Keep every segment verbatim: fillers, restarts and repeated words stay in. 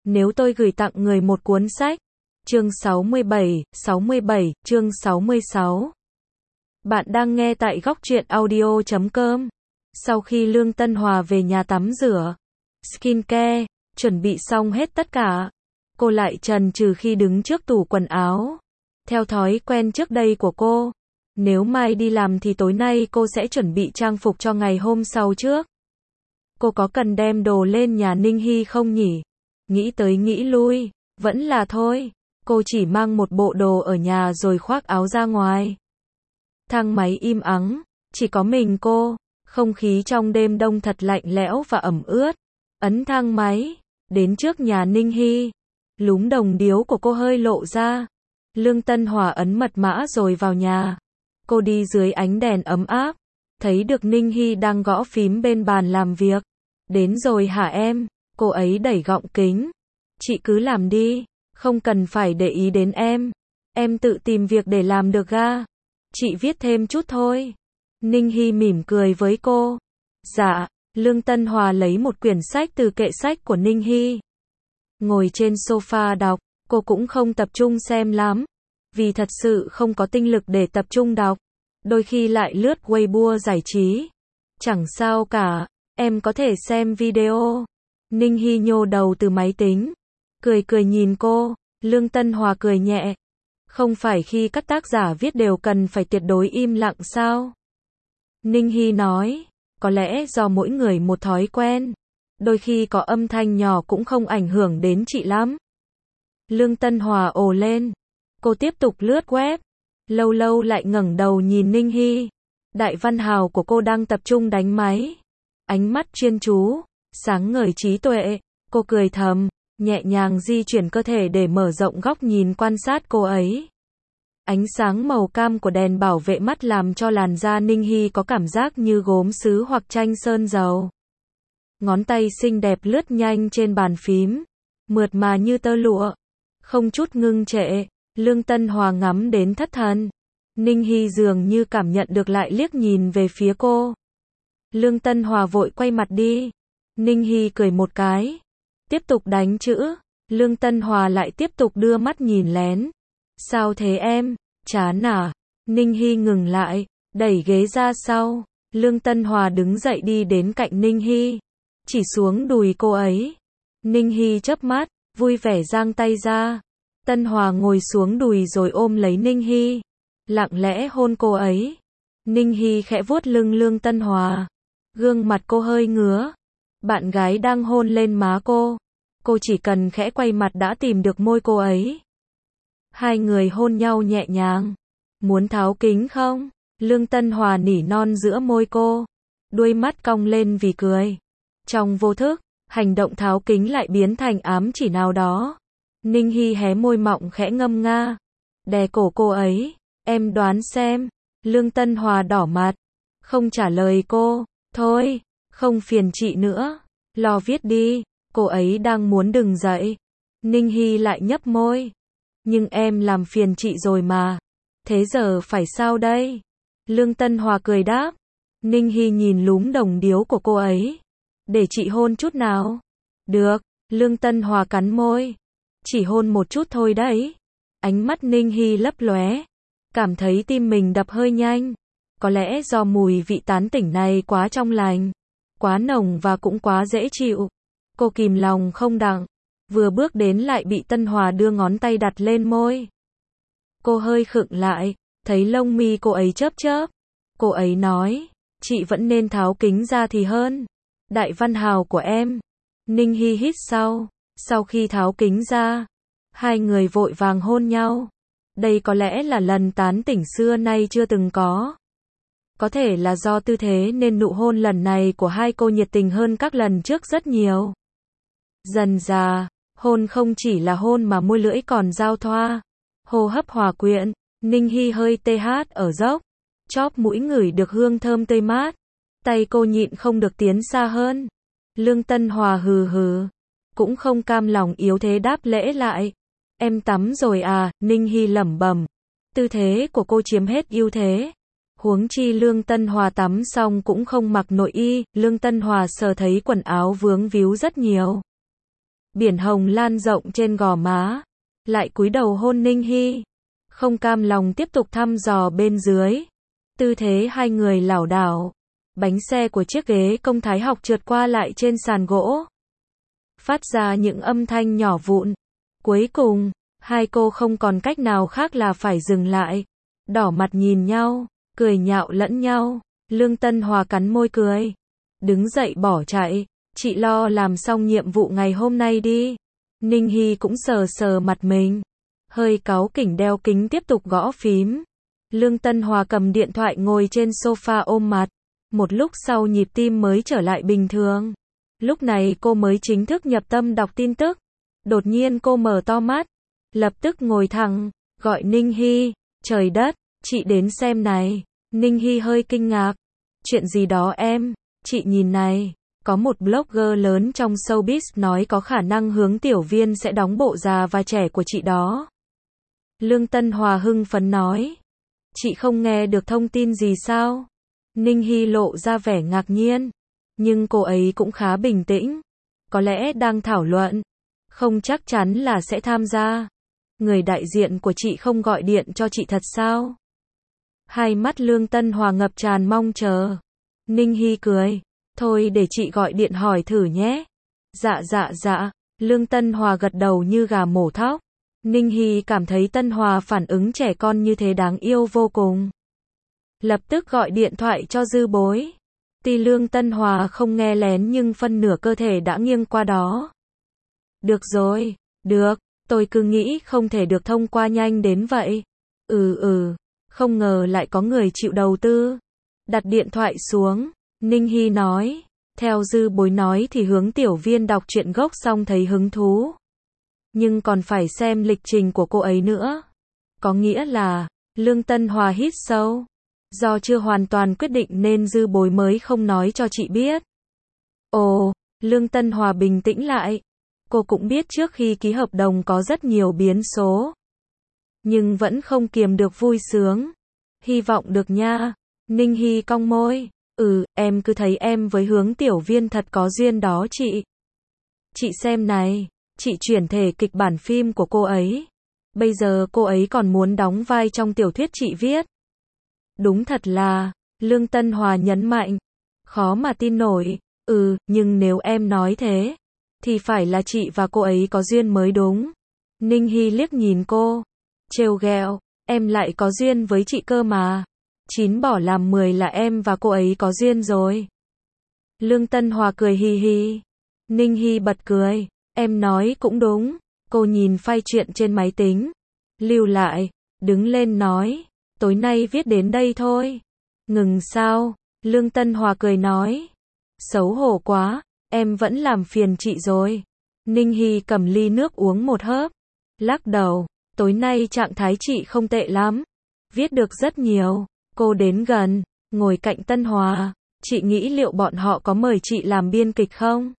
Nếu tôi gửi tặng người một cuốn sách. Chương sáu mươi bảy, sáu mươi bảy, chương sáu mươi sáu. Bạn đang nghe tại góc truyện audio chấm com. Sau khi Lương Tân Hòa về nhà tắm rửa, skincare, chuẩn bị xong hết tất cả, cô lại chần chừ khi đứng trước tủ quần áo. Theo thói quen trước đây của cô, nếu mai đi làm thì tối nay cô sẽ chuẩn bị trang phục cho ngày hôm sau trước. Cô có cần đem đồ lên nhà Ninh Hy không nhỉ? Nghĩ tới nghĩ lui, vẫn là thôi. Cô chỉ mang một bộ đồ ở nhà rồi khoác áo ra ngoài. Thang máy im ắng, chỉ có mình cô, không khí trong đêm đông thật lạnh lẽo và ẩm ướt. Ấn thang máy, đến trước nhà Ninh Hy. Lúm đồng điếu của cô hơi lộ ra. Lương Tân Hòa ấn mật mã rồi vào nhà. Cô đi dưới ánh đèn ấm áp, thấy được Ninh Hy đang gõ phím bên bàn làm việc. Đến rồi hả em? Cô ấy đẩy gọng kính. Chị cứ làm đi, không cần phải để ý đến em. Em tự tìm việc để làm được ga. Chị viết thêm chút thôi. Ninh Hy mỉm cười với cô. Dạ. Lương Tân Hòa lấy một quyển sách từ kệ sách của Ninh Hy. Ngồi trên sofa đọc, cô cũng không tập trung xem lắm. Vì thật sự không có tinh lực để tập trung đọc. Đôi khi lại lướt Weibo giải trí. Chẳng sao cả, em có thể xem video. Ninh Hy nhô đầu từ máy tính. Cười cười nhìn cô, Lương Tân Hòa cười nhẹ. Không phải khi các tác giả viết đều cần phải tuyệt đối im lặng sao? Ninh Hy nói, có lẽ do mỗi người một thói quen. Đôi khi có âm thanh nhỏ cũng không ảnh hưởng đến chị lắm. Lương Tân Hòa ồ lên. Cô tiếp tục lướt web. Lâu lâu lại ngẩng đầu nhìn Ninh Hy. Đại văn hào của cô đang tập trung đánh máy. Ánh mắt chuyên chú, sáng ngời trí tuệ. Cô cười thầm, nhẹ nhàng di chuyển cơ thể để mở rộng góc nhìn quan sát cô ấy. Ánh sáng màu cam của đèn bảo vệ mắt làm cho làn da Ninh Hy có cảm giác như gốm sứ hoặc tranh sơn dầu. Ngón tay xinh đẹp lướt nhanh trên bàn phím, mượt mà như tơ lụa, không chút ngưng trệ. Lương Tân Hòa ngắm đến thất thần. Ninh Hy dường như cảm nhận được lại liếc nhìn về phía cô. Lương Tân Hòa vội quay mặt đi. Ninh Hy cười một cái, tiếp tục đánh chữ. Lương Tân Hòa lại tiếp tục đưa mắt nhìn lén. Sao thế em? Chán à? Ninh Hy ngừng lại, đẩy ghế ra sau. Lương Tân Hòa đứng dậy đi đến cạnh Ninh Hy, chỉ xuống đùi cô ấy. Ninh Hy chớp mắt, vui vẻ giang tay ra. Tân Hòa ngồi xuống đùi rồi ôm lấy Ninh Hy, lặng lẽ hôn cô ấy. Ninh Hy khẽ vuốt lưng Lương Tân Hòa. Gương mặt cô hơi ngứa. Bạn gái đang hôn lên má cô. Cô chỉ cần khẽ quay mặt đã tìm được môi cô ấy. Hai người hôn nhau nhẹ nhàng. Muốn tháo kính không? Lương Tân Hòa nỉ non giữa môi cô. Đuôi mắt cong lên vì cười. Trong vô thức, hành động tháo kính lại biến thành ám chỉ nào đó. Ninh Hy hé môi mọng khẽ ngâm nga. Đè cổ cô ấy. Em đoán xem. Lương Tân Hòa đỏ mặt. Không trả lời cô. Thôi, không phiền chị nữa. Lo viết đi. Cô ấy đang muốn đừng dậy. Ninh Hy lại nhấp môi. Nhưng em làm phiền chị rồi mà. Thế giờ phải sao đây? Lương Tân Hòa cười đáp. Ninh Hy nhìn lúm đồng điếu của cô ấy. Để chị hôn chút nào? Được. Lương Tân Hòa cắn môi. Chỉ hôn một chút thôi đấy. Ánh mắt Ninh Hy lấp lóe. Cảm thấy tim mình đập hơi nhanh. Có lẽ do mùi vị tán tỉnh này quá trong lành, quá nồng và cũng quá dễ chịu. Cô kìm lòng không đặng. Vừa bước đến lại bị Tân Hòa đưa ngón tay đặt lên môi. Cô hơi khựng lại, thấy lông mi cô ấy chớp chớp. Cô ấy nói, chị vẫn nên tháo kính ra thì hơn. Đại văn hào của em. Ninh Hy hít sâu. Sau khi tháo kính ra, hai người vội vàng hôn nhau. Đây có lẽ là lần tán tỉnh xưa nay chưa từng có. Có thể là do tư thế nên nụ hôn lần này của hai cô nhiệt tình hơn các lần trước rất nhiều. Dần dà, hôn không chỉ là hôn mà môi lưỡi còn giao thoa. Hô hấp hòa quyện, Ninh Hy hơi tê hát ở dốc. Chóp mũi ngửi được hương thơm tươi mát. Tay cô nhịn không được tiến xa hơn. Lương Tân Hòa hừ hừ. Cũng không cam lòng yếu thế đáp lễ lại. Em tắm rồi à? Ninh Hy lẩm bẩm. Tư thế của cô chiếm hết ưu thế. Huống chi Lương Tân Hòa tắm xong cũng không mặc nội y. Lương Tân Hòa sờ thấy quần áo vướng víu rất nhiều. biển hồng lan rộng trên gò má, lại cúi đầu hôn Ninh Hy. Không cam lòng tiếp tục thăm dò bên dưới. Tư thế hai người lảo đảo. Bánh xe của chiếc ghế công thái học trượt qua lại trên sàn gỗ, phát ra những âm thanh nhỏ vụn. Cuối cùng, hai cô không còn cách nào khác là phải dừng lại. Đỏ mặt nhìn nhau, cười nhạo lẫn nhau. Lương Tân Hòa cắn môi cười. Đứng dậy bỏ chạy. Chị lo làm xong nhiệm vụ ngày hôm nay đi. Ninh Hy cũng sờ sờ mặt mình. Hơi cáu kỉnh đeo kính tiếp tục gõ phím. Lương Tân Hòa cầm điện thoại ngồi trên sofa ôm mặt. Một lúc sau nhịp tim mới trở lại bình thường. Lúc này cô mới chính thức nhập tâm đọc tin tức. Đột nhiên cô mở to mắt. Lập tức ngồi thẳng, gọi Ninh Hy. Trời đất, chị đến xem này. Ninh Hy hơi kinh ngạc. Chuyện gì đó em? Chị nhìn này. Có một blogger lớn trong showbiz nói có khả năng Hướng Tiểu Viên sẽ đóng bộ già và trẻ của chị đó. Lương Tân Hòa hưng phấn nói. Chị không nghe được thông tin gì sao? Ninh Hy lộ ra vẻ ngạc nhiên. Nhưng cô ấy cũng khá bình tĩnh. Có lẽ đang thảo luận. Không chắc chắn là sẽ tham gia. Người đại diện của chị không gọi điện cho chị thật sao? Hai mắt Lương Tân Hòa ngập tràn mong chờ. Ninh Hy cười. Thôi để chị gọi điện hỏi thử nhé. Dạ dạ dạ. Lương Tân Hòa gật đầu như gà mổ thóc. Ninh Hy cảm thấy Tân Hòa phản ứng trẻ con như thế đáng yêu vô cùng. Lập tức gọi điện thoại cho Dư Bối. Tuy Lương Tân Hòa không nghe lén nhưng phân nửa cơ thể đã nghiêng qua đó. Được rồi, được, tôi cứ nghĩ không thể được thông qua nhanh đến vậy. Ừ ừ, không ngờ lại có người chịu đầu tư. Đặt điện thoại xuống, Ninh Hy nói. Theo Dư Bối nói thì Hướng Tiểu Viên đọc truyện gốc xong thấy hứng thú. Nhưng còn phải xem lịch trình của cô ấy nữa. Có nghĩa là, Lương Tân Hòa hít sâu. Do chưa hoàn toàn quyết định nên Dư Bối mới không nói cho chị biết. Ồ, Lương Tân Hòa bình tĩnh lại. Cô cũng biết trước khi ký hợp đồng có rất nhiều biến số. Nhưng vẫn không kiềm được vui sướng. Hy vọng được nha. Ninh Hy cong môi. Ừ, em cứ thấy em với Hướng Tiểu Viên thật có duyên đó chị. Chị xem này, chị chuyển thể kịch bản phim của cô ấy. Bây giờ cô ấy còn muốn đóng vai trong tiểu thuyết chị viết. Đúng thật là, Lương Tân Hòa nhấn mạnh. Khó mà tin nổi. Ừ, nhưng nếu em nói thế, thì phải là chị và cô ấy có duyên mới đúng. Ninh Hy liếc nhìn cô. Trêu ghẹo, em lại có duyên với chị cơ mà. Chín bỏ làm mười là em và cô ấy có duyên rồi. Lương Tân Hòa cười hì hì. Ninh Hy bật cười. Em nói cũng đúng. Cô nhìn file chuyện trên máy tính. Lưu lại, đứng lên nói. Tối nay viết đến đây thôi. Ngừng sao? Lương Tân Hòa cười nói. Xấu hổ quá, em vẫn làm phiền chị rồi. Ninh Hy cầm ly nước uống một hớp. Lắc đầu, tối nay trạng thái chị không tệ lắm. Viết được rất nhiều. Cô đến gần, ngồi cạnh Tân Hòa. Chị nghĩ liệu bọn họ có mời chị làm biên kịch không?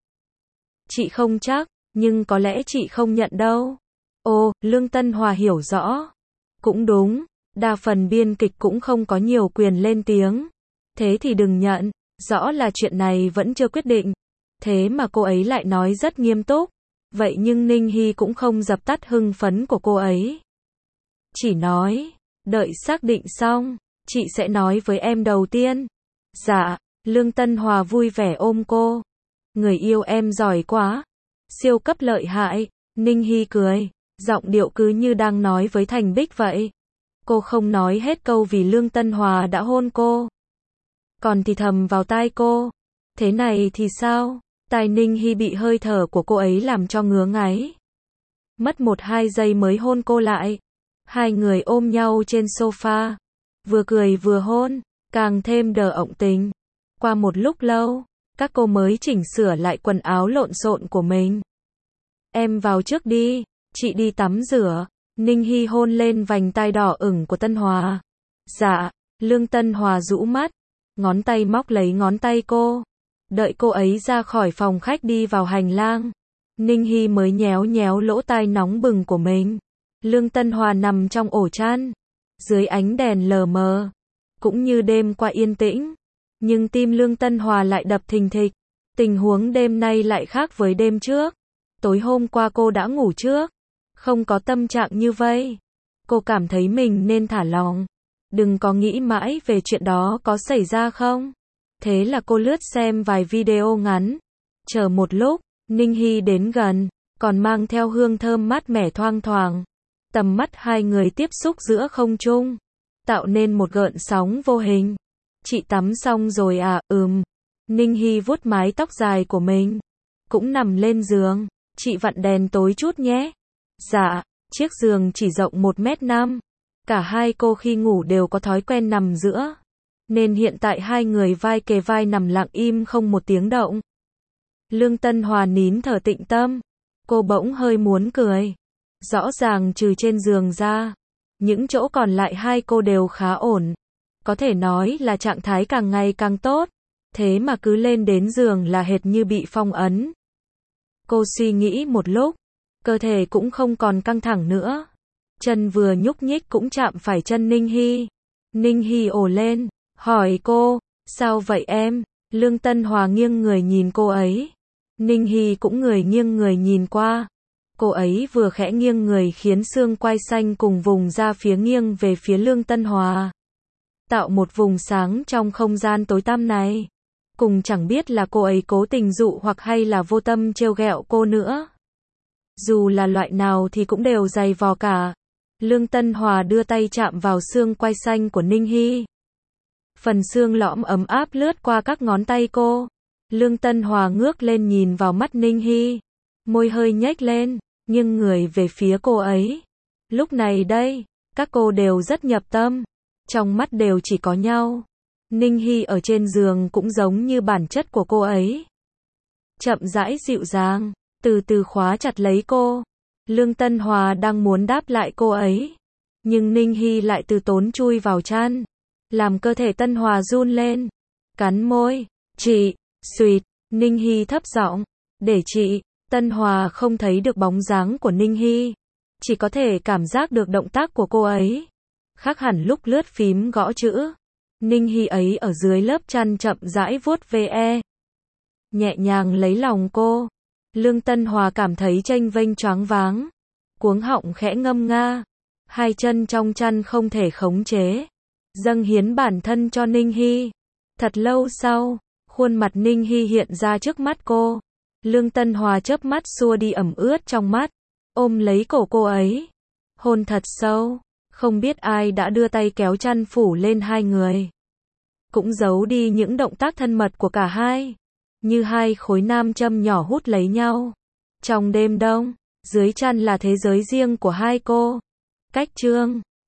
Chị không chắc, nhưng có lẽ chị không nhận đâu. Ồ, Lương Tân Hòa hiểu rõ. Cũng đúng, đa phần biên kịch cũng không có nhiều quyền lên tiếng. Thế thì đừng nhận, rõ là chuyện này vẫn chưa quyết định. Thế mà cô ấy lại nói rất nghiêm túc. Vậy nhưng Ninh Hy cũng không dập tắt hưng phấn của cô ấy. Chỉ nói, đợi xác định xong, chị sẽ nói với em đầu tiên. Dạ, Lương Tân Hòa vui vẻ ôm cô. Người yêu em giỏi quá. Siêu cấp lợi hại. Ninh Hy cười, giọng điệu cứ như đang nói với Thành Bích vậy. Cô không nói hết câu vì Lương Tân Hòa đã hôn cô. Còn thì thầm vào tai cô. Thế này thì sao? Tai Ninh Hy bị hơi thở của cô ấy làm cho ngứa ngáy. Mất một hai giây mới hôn cô lại. Hai người ôm nhau trên sofa. Vừa cười vừa hôn, càng thêm đờ ọng tình. Qua một lúc lâu, các cô mới chỉnh sửa lại quần áo lộn xộn của mình. Em vào trước đi, chị đi tắm rửa. Ninh Hy hôn lên vành tai đỏ ửng của Tân Hòa. Dạ, Lương Tân Hòa rũ mắt, ngón tay móc lấy ngón tay cô. Đợi cô ấy ra khỏi phòng khách đi vào hành lang, Ninh Hy mới nhéo nhéo lỗ tai nóng bừng của mình. Lương Tân Hòa nằm trong ổ chăn, dưới ánh đèn lờ mờ, cũng như đêm qua yên tĩnh. Nhưng tim Lương Tân Hòa lại đập thình thịch. Tình huống đêm nay lại khác với đêm trước. tối hôm qua cô đã ngủ trước, không có tâm trạng như vây. Cô cảm thấy mình nên thả lỏng, đừng có nghĩ mãi về chuyện đó có xảy ra không. Thế là cô lướt xem vài video ngắn. Chờ một lúc, Ninh Hy đến gần, còn mang theo hương thơm mát mẻ thoang thoảng. Tầm mắt hai người tiếp xúc giữa không trung, tạo nên một gợn sóng vô hình. Chị tắm xong rồi à? Ừm. Ninh Hy vuốt mái tóc dài của mình, cũng nằm lên giường. Chị vặn đèn tối chút nhé. Dạ. Chiếc giường chỉ rộng một mét năm. Cả hai cô khi ngủ đều có thói quen nằm giữa, nên hiện tại hai người vai kề vai nằm lặng im không một tiếng động. Lương Tân Hòa nín thở tĩnh tâm. Cô bỗng hơi muốn cười. Rõ ràng trừ trên giường ra, những chỗ còn lại hai cô đều khá ổn. Có thể nói là trạng thái càng ngày càng tốt. Thế mà cứ lên đến giường là hệt như bị phong ấn. Cô suy nghĩ một lúc, cơ thể cũng không còn căng thẳng nữa. Chân vừa nhúc nhích cũng chạm phải chân Ninh Hy. Ninh Hy ồ lên, hỏi cô, sao vậy em? Lương Tân Hòa nghiêng người nhìn cô ấy. Ninh Hy cũng người nghiêng người nhìn qua. Cô ấy vừa khẽ nghiêng người khiến xương quai xanh cùng vùng da phía nghiêng về phía Lương Tân Hòa, tạo một vùng sáng trong không gian tối tăm này. Cùng chẳng biết là cô ấy cố tình dụ hoặc hay là vô tâm trêu ghẹo cô nữa. Dù là loại nào thì cũng đều dày vò cả. Lương Tân Hòa đưa tay chạm vào xương quai xanh của Ninh Hy. Phần xương lõm ấm áp lướt qua các ngón tay cô. Lương Tân Hòa ngước lên nhìn vào mắt Ninh Hy. Môi hơi nhếch lên, nhưng người về phía cô ấy. Lúc này đây, các cô đều rất nhập tâm. Trong mắt đều chỉ có nhau. Ninh Hy ở trên giường cũng giống như bản chất của cô ấy. Chậm rãi dịu dàng, từ từ khóa chặt lấy cô. Lương Tân Hòa đang muốn đáp lại cô ấy, nhưng Ninh Hy lại từ tốn chui vào chăn, làm cơ thể Tân Hòa run lên. Cắn môi, chị, suýt, Ninh Hy thấp giọng, để chị. Tân Hòa không thấy được bóng dáng của Ninh Hy, chỉ có thể cảm giác được động tác của cô ấy. Khác hẳn lúc lướt phím gõ chữ. Ninh Hy ấy ở dưới lớp chăn chậm rãi vuốt ve, nhẹ nhàng lấy lòng cô. Lương Tân Hòa cảm thấy chênh vênh choáng váng, cuống họng khẽ ngâm nga, hai chân trong chăn không thể khống chế, dâng hiến bản thân cho Ninh Hy. Thật lâu sau, khuôn mặt Ninh Hy hiện ra trước mắt cô. Lương Tân Hòa chớp mắt xua đi ẩm ướt trong mắt, ôm lấy cổ cô ấy, hôn thật sâu. Không biết ai đã đưa tay kéo chăn phủ lên hai người, cũng giấu đi những động tác thân mật của cả hai, như hai khối nam châm nhỏ hút lấy nhau. Trong đêm đông, dưới chăn là thế giới riêng của hai cô. Cách chương